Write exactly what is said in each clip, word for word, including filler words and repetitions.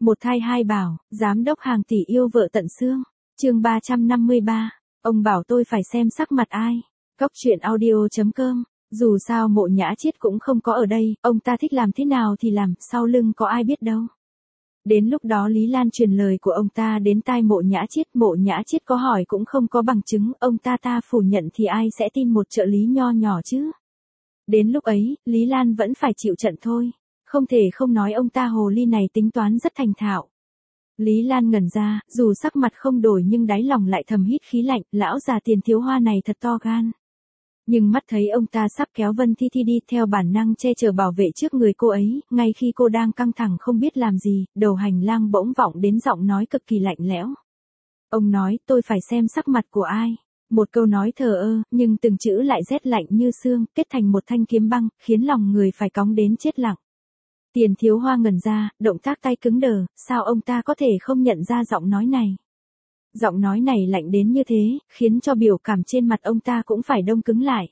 Một thai hai bảo, giám đốc hàng tỷ yêu vợ tận xương. Chương ba trăm năm mươi ba. Ông bảo tôi phải xem sắc mặt ai. Cốc truyện audio chấm com. Dù sao Mộ Nhã Chiết cũng không có ở đây, ông ta thích làm thế nào thì làm, sau lưng có ai biết đâu. Đến lúc đó Lý Lan truyền lời của ông ta đến tai Mộ Nhã Chiết, Mộ Nhã Chiết có hỏi cũng không có bằng chứng, ông ta ta phủ nhận thì ai sẽ tin một trợ lý nho nhỏ chứ. Đến lúc ấy, Lý Lan vẫn phải chịu trận thôi. Không thể không nói ông ta hồ ly này tính toán rất thành thạo. Lý Lan ngẩn ra, dù sắc mặt không đổi nhưng đáy lòng lại thầm hít khí lạnh, lão già Tiền Thiếu Hoa này thật to gan. Nhưng mắt thấy ông ta sắp kéo Vân Thi Thi đi, theo bản năng che chở bảo vệ trước người cô ấy, ngay khi cô đang căng thẳng không biết làm gì, đầu hành lang bỗng vọng đến giọng nói cực kỳ lạnh lẽo. Ông nói, tôi phải xem sắc mặt của ai. Một câu nói thờ ơ, nhưng từng chữ lại rét lạnh như xương, kết thành một thanh kiếm băng, khiến lòng người phải cóng đến chết lặng. Tiền Thiếu Hoa ngẩn ra, động tác tay cứng đờ, sao ông ta có thể không nhận ra giọng nói này. Giọng nói này lạnh đến như thế, khiến cho biểu cảm trên mặt ông ta cũng phải đông cứng lại.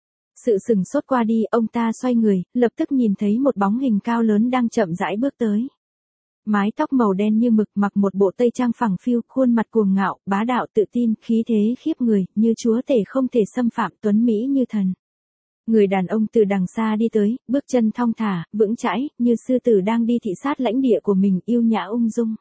Sự sừng sốt qua đi, ông ta xoay người, lập tức nhìn thấy một bóng hình cao lớn đang chậm rãi bước tới. Mái tóc màu đen như mực, mặc một bộ tây trang phẳng phiu, khuôn mặt cuồng ngạo, bá đạo tự tin, khí thế khiếp người, như chúa tể không thể xâm phạm, tuấn mỹ như thần. Người đàn ông từ đằng xa đi tới, bước chân thong thả, vững chãi, như sư tử đang đi thị sát lãnh địa của mình, yêu nhã ung dung.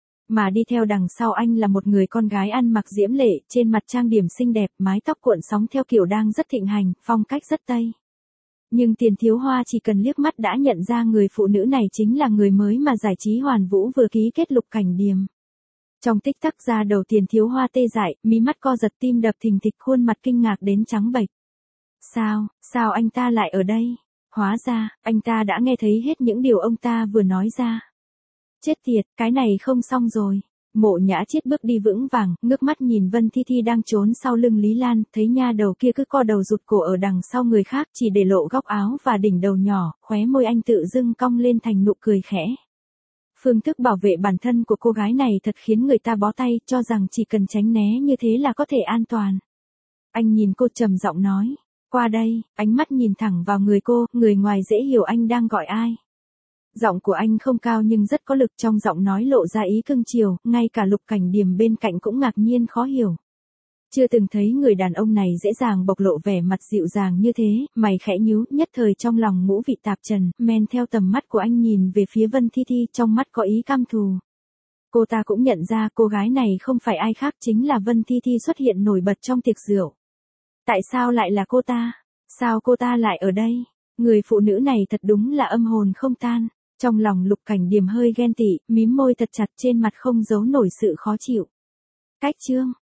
Mà đi theo đằng sau anh là một người con gái ăn mặc diễm lệ, trên mặt trang điểm xinh đẹp, mái tóc cuộn sóng theo kiểu đang rất thịnh hành, phong cách rất Tây. Nhưng Tiền Thiếu Hoa chỉ cần liếc mắt đã nhận ra người phụ nữ này chính là người mới mà giải trí Hoàn Vũ vừa ký kết Lục Cảnh Điềm. Trong tích tắc da đầu Tiền Thiếu Hoa tê dại, mí mắt co giật, tim đập thình thịch, khuôn mặt kinh ngạc đến trắng bệch. Sao, sao anh ta lại ở đây? Hóa ra, anh ta đã nghe thấy hết những điều ông ta vừa nói ra. Chết tiệt, cái này không xong rồi. Mộ Nhã Chiết bước đi vững vàng, ngước mắt nhìn Vân Thi Thi đang trốn sau lưng Lý Lan, thấy nha đầu kia cứ co đầu rụt cổ ở đằng sau người khác, chỉ để lộ góc áo và đỉnh đầu nhỏ, khóe môi anh tự dưng cong lên thành nụ cười khẽ. Phương thức bảo vệ bản thân của cô gái này thật khiến người ta bó tay, cho rằng chỉ cần tránh né như thế là có thể an toàn. Anh nhìn cô trầm giọng nói, qua đây, ánh mắt nhìn thẳng vào người cô, người ngoài dễ hiểu anh đang gọi ai. Giọng của anh không cao nhưng rất có lực, trong giọng nói lộ ra ý cưng chiều, ngay cả Lục Cảnh Điềm bên cạnh cũng ngạc nhiên khó hiểu. Chưa từng thấy người đàn ông này dễ dàng bộc lộ vẻ mặt dịu dàng như thế, mày khẽ nhíu, nhất thời trong lòng ngũ vị tạp trần, men theo tầm mắt của anh nhìn về phía Vân Thi Thi, trong mắt có ý căm thù. Cô ta cũng nhận ra cô gái này không phải ai khác, chính là Vân Thi Thi xuất hiện nổi bật trong tiệc rượu. Tại sao lại là cô ta? Sao cô ta lại ở đây? Người phụ nữ này thật đúng là âm hồn không tan. Trong lòng Lục Cảnh Điềm hơi ghen tị, mím môi thật chặt, trên mặt không giấu nổi sự khó chịu. Cách chương.